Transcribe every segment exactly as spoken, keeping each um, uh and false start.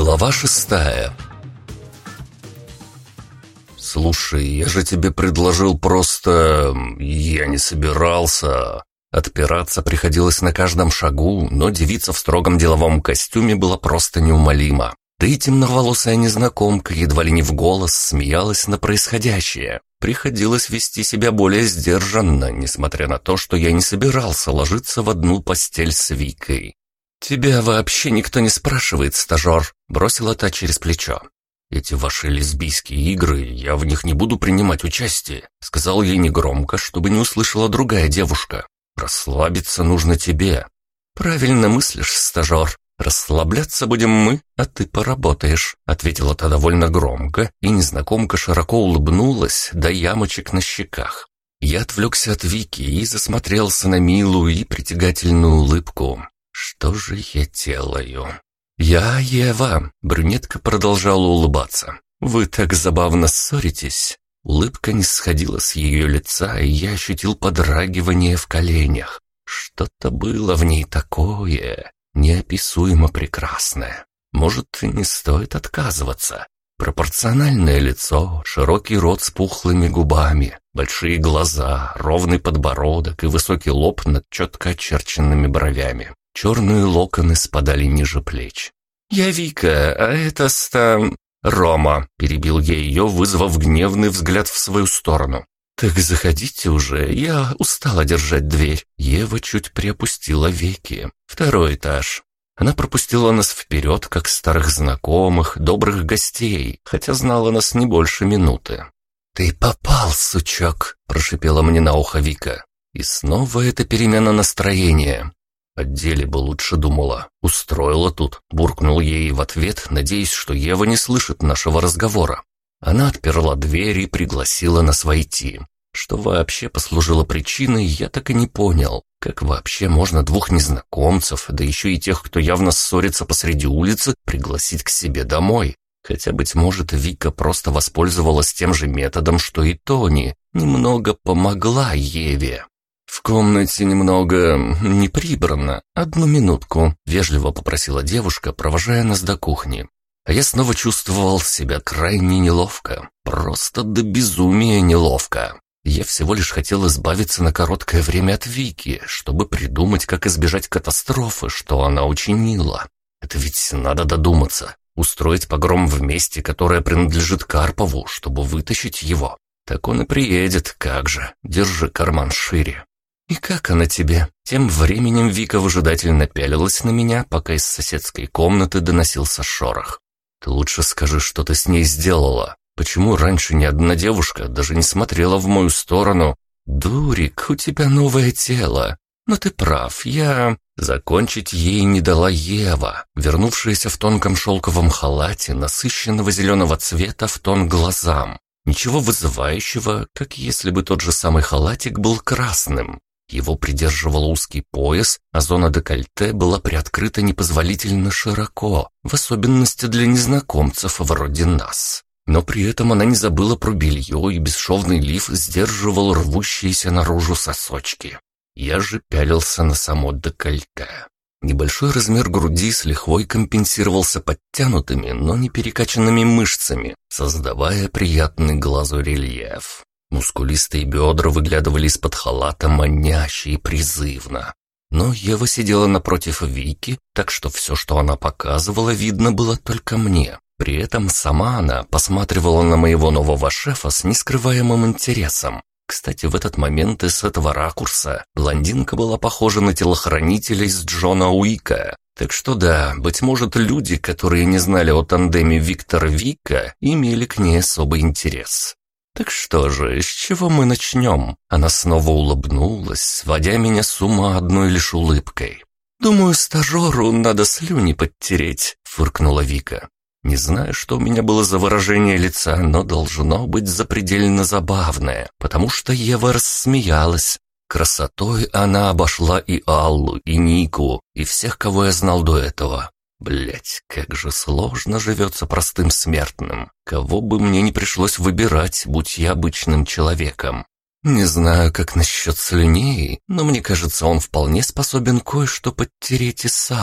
Глава шестая. «Слушай, я же тебе предложил просто... Я не собирался...» Отпираться приходилось на каждом шагу, но девица в строгом деловом костюме была просто неумолима. Да и темноволосая незнакомка едва ли не в голос смеялась на происходящее. Приходилось вести себя более сдержанно, несмотря на то, что я не собирался ложиться в одну постель с Викой. «Тебя вообще никто не спрашивает, стажер», — бросила та через плечо. «Эти ваши лесбийские игры, я в них не буду принимать участие», — сказал ей негромко, чтобы не услышала другая девушка. «Расслабиться нужно тебе». «Правильно мыслишь, стажер. Расслабляться будем мы, а ты поработаешь», — ответила та довольно громко, и незнакомка широко улыбнулась до ямочек на щеках. Я отвлекся от Вики и засмотрелся на милую и притягательную улыбку. Что же я делаю? «Я Ева», — брюнетка продолжала улыбаться. «Вы так забавно ссоритесь». Улыбка не сходила с ее лица, и я ощутил подрагивание в коленях. Что-то было в ней такое, неописуемо прекрасное. Может, не стоит отказываться. Пропорциональное лицо, широкий рот с пухлыми губами, большие глаза, ровный подбородок и высокий лоб над четко очерченными бровями. Черные локоны спадали ниже плеч. «Я Вика, а это ста...» «Рома», — перебил я ее, вызвав гневный взгляд в свою сторону. «Так заходите уже, я устала держать дверь». Ева чуть приопустила веки. «Второй этаж». Она пропустила нас вперед, как старых знакомых, добрых гостей, хотя знала нас не больше минуты. «Ты попал, сучок», — прошипела мне на ухо Вика. И снова эта перемена настроения. «О деле бы лучше думала. Устроила тут», — буркнул ей в ответ, надеясь, что Ева не слышит нашего разговора. Она отперла дверь и пригласила нас войти. Что вообще послужило причиной, я так и не понял. Как вообще можно двух незнакомцев, да еще и тех, кто явно ссорится посреди улицы, пригласить к себе домой? Хотя, быть может, Вика просто воспользовалась тем же методом, что и Тони, немного помогла Еве. «В комнате немного не прибрано. Одну минутку», — вежливо попросила девушка, провожая нас до кухни. А я снова чувствовал себя крайне неловко. Просто до безумия неловко. Я всего лишь хотел избавиться на короткое время от Вики, чтобы придумать, как избежать катастрофы, что она учинила. Это ведь надо додуматься. Устроить погром в месте, которое принадлежит Карпову, чтобы вытащить его. Так он и приедет, как же. Держи карман шире. «И как она тебе?» Тем временем Вика выжидательно пялилась на меня, пока из соседской комнаты доносился шорох. «Ты лучше скажи, что ты с ней сделала. Почему раньше ни одна девушка даже не смотрела в мою сторону?» «Дурик, у тебя новое тело. Но ты прав, я...» Закончить ей не дала Ева, вернувшаяся в тонком шелковом халате насыщенного зеленого цвета в тон глазам. Ничего вызывающего, как если бы тот же самый халатик был красным. Его придерживал узкий пояс, а зона декольте была приоткрыта непозволительно широко, в особенности для незнакомцев вроде нас. Но при этом она не забыла про белье, и бесшовный лиф сдерживал рвущиеся наружу сосочки. Я же пялился на само декольте. Небольшой размер груди с лихвой компенсировался подтянутыми, но не перекачанными мышцами, создавая приятный глазу рельеф. Мускулистые бедра выглядывали из-под халата маняще и призывно. Но Ева сидела напротив Вики, так что все, что она показывала, видно было только мне. При этом сама она посматривала на моего нового шефа с нескрываемым интересом. Кстати, в этот момент из этого ракурса блондинка была похожа на телохранителя из Джона Уика. Так что да, быть может, люди, которые не знали о тандеме Виктор-Вика, имели к ней особый интерес. «Так что же, с чего мы начнем?» Она снова улыбнулась, сводя меня с ума одной лишь улыбкой. «Думаю, стажеру надо слюни подтереть», — фыркнула Вика. Не знаю, что у меня было за выражение лица, но должно быть запредельно забавное, потому что Ева рассмеялась. Красотой она обошла и Аллу, и Нику, и всех, кого я знал до этого. Блять, как же сложно живется простым смертным. Кого бы мне не пришлось выбирать, будь я обычным человеком. Не знаю, как насчет слюней, но мне кажется, он вполне способен кое-что подтереть и сам.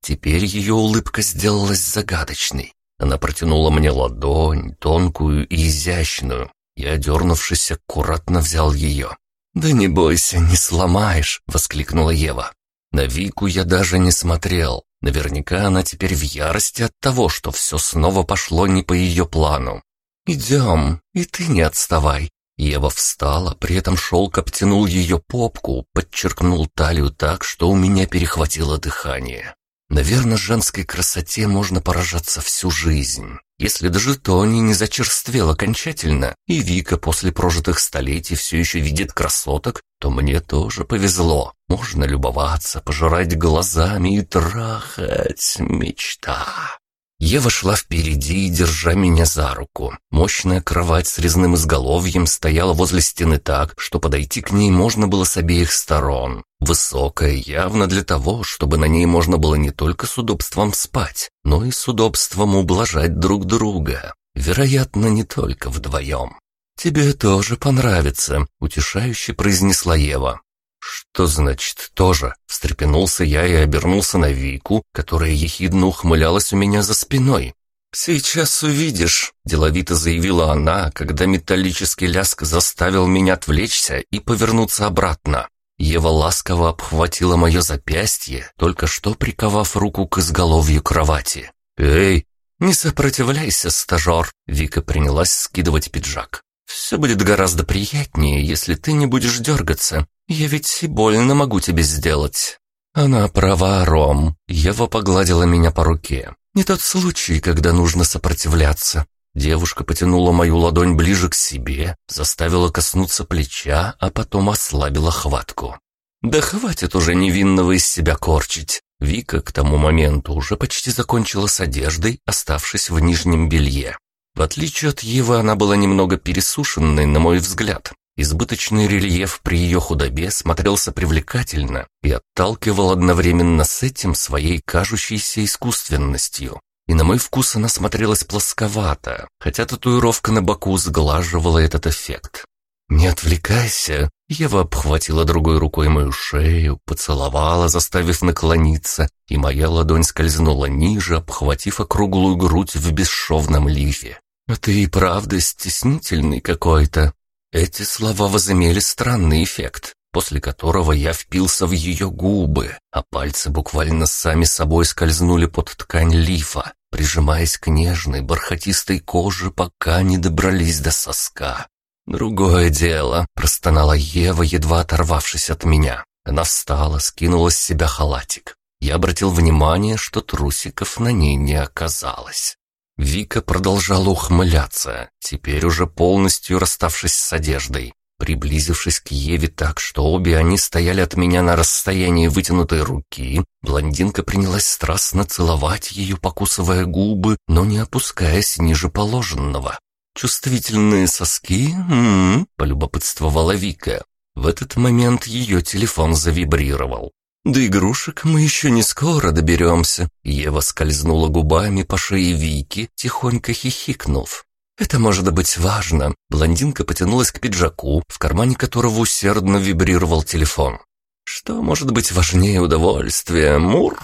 Теперь ее улыбка сделалась загадочной. Она протянула мне ладонь, тонкую и изящную. Я, дернувшись, аккуратно взял ее. «Да не бойся, не сломаешь!» — воскликнула Ева. На Вику я даже не смотрел. Наверняка она теперь в ярости от того, что все снова пошло не по ее плану. «Идем, и ты не отставай». Ева встала, при этом шелк обтянул ее попку, подчеркнул талию так, что у меня перехватило дыхание. Наверное, женской красоте можно поражаться всю жизнь. Если даже Тони не зачерствел окончательно, и Вика после прожитых столетий все еще видит красоток, то мне тоже повезло. Можно любоваться, пожирать глазами и трахать. Мечта. Ева шла впереди, держа меня за руку. Мощная кровать с резным изголовьем стояла возле стены так, что подойти к ней можно было с обеих сторон. Высокая, явно для того, чтобы на ней можно было не только с удобством спать, но и с удобством ублажать друг друга. Вероятно, не только вдвоем. «Тебе тоже понравится», — утешающе произнесла Ева. «Что значит «тоже»?» — встрепенулся я и обернулся на Вику, которая ехидно ухмылялась у меня за спиной. «Сейчас увидишь», — деловито заявила она, когда металлический лязг заставил меня отвлечься и повернуться обратно. Ева ласково обхватила мое запястье, только что приковав руку к изголовью кровати. «Эй, не сопротивляйся, стажер», — Вика принялась скидывать пиджак. «Все будет гораздо приятнее, если ты не будешь дергаться. Я ведь и больно могу тебе сделать». Она права, Ром. Ева погладила меня по руке. Не тот случай, когда нужно сопротивляться. Девушка потянула мою ладонь ближе к себе, заставила коснуться плеча, а потом ослабила хватку. «Да хватит уже невинного из себя корчить». Вика к тому моменту уже почти закончила с одеждой, оставшись в нижнем белье. В отличие от Евы, она была немного пересушенной, на мой взгляд. Избыточный рельеф при ее худобе смотрелся привлекательно и отталкивал одновременно с этим своей кажущейся искусственностью. И на мой вкус она смотрелась плосковато, хотя татуировка на боку сглаживала этот эффект. «Не отвлекайся!» Ева обхватила другой рукой мою шею, поцеловала, заставив наклониться, и моя ладонь скользнула ниже, обхватив округлую грудь в бесшовном лифе. «А ты и правда стеснительный какой-то». Эти слова возымели странный эффект, после которого я впился в ее губы, а пальцы буквально сами собой скользнули под ткань лифа, прижимаясь к нежной бархатистой коже, пока не добрались до соска. «Другое дело», — простонала Ева, едва оторвавшись от меня. Она встала, скинула с себя халатик. Я обратил внимание, что трусиков на ней не оказалось. Вика продолжала ухмыляться, теперь уже полностью расставшись с одеждой. Приблизившись к Еве так, что обе они стояли от меня на расстоянии вытянутой руки, блондинка принялась страстно целовать ее, покусывая губы, но не опускаясь ниже положенного. «Чувствительные соски? М-м-м», полюбопытствовала Вика. В этот момент ее телефон завибрировал. «До игрушек мы еще не скоро доберемся», — Ева скользнула губами по шее Вики, тихонько хихикнув. «Это может быть важно». Блондинка потянулась к пиджаку, в кармане которого усердно вибрировал телефон. «Что может быть важнее удовольствия, Мур?»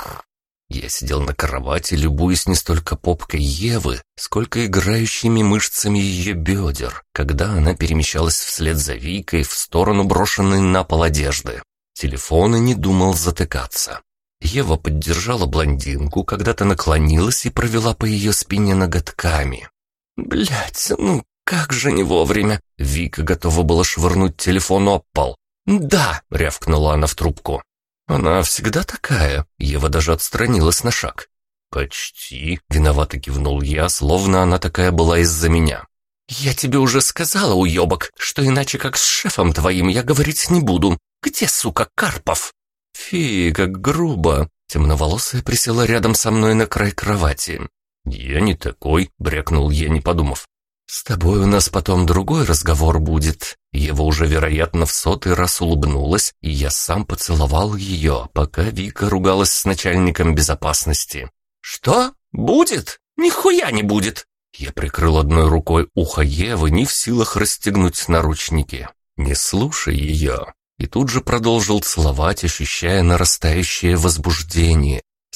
Я сидел на кровати, любуясь не столько попкой Евы, сколько играющими мышцами ее бедер, когда она перемещалась вслед за Викой в сторону брошенной на пол одежды. Телефон и не думал затыкаться. Ева поддержала блондинку, когда-то наклонилась и провела по ее спине ноготками. «Блядь, ну как же не вовремя!» Вика готова была швырнуть телефон об пол. «Да!» — рявкнула она в трубку. «Она всегда такая?» Ева даже отстранилась на шаг. «Почти», — виновато кивнул я, словно она такая была из-за меня. «Я тебе уже сказала, уебок, что иначе как с шефом твоим я говорить не буду. Где, сука, Карпов?» «Фи, как грубо!» Темноволосая присела рядом со мной на край кровати. «Я не такой», — брякнул я, не подумав. «С тобой у нас потом другой разговор будет». Ева уже, вероятно, в сотый раз улыбнулась, и я сам поцеловал ее, пока Вика ругалась с начальником безопасности. «Что? Будет? Нихуя не будет!» Я прикрыл одной рукой ухо Евы, не в силах расстегнуть наручники. «Не слушай ее». И тут же продолжил целовать, ощущая нарастающее возбуждение.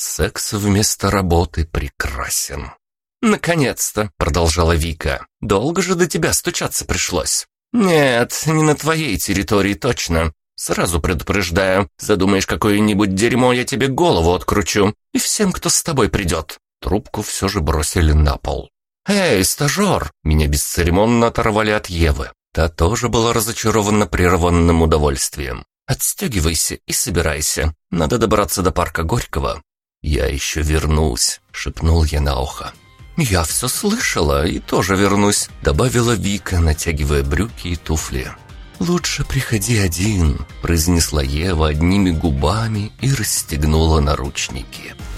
Секс вместо работы прекрасен. «Наконец-то», — продолжала Вика. «Долго же до тебя стучаться пришлось». «Нет, не на твоей территории точно. Сразу предупреждаю, задумаешь какое-нибудь дерьмо, я тебе голову откручу. И всем, кто с тобой придет». Трубку все же бросили на пол. «Эй, стажер!» Меня бесцеремонно оторвали от Евы. Та тоже была разочарована прерванным удовольствием. «Отстегивайся и собирайся. Надо добраться до парка Горького». «Я еще вернусь», — шепнул я на ухо. «Я все слышала и тоже вернусь», — добавила Вика, натягивая брюки и туфли. «Лучше приходи один», — произнесла Ева одними губами и расстегнула наручники.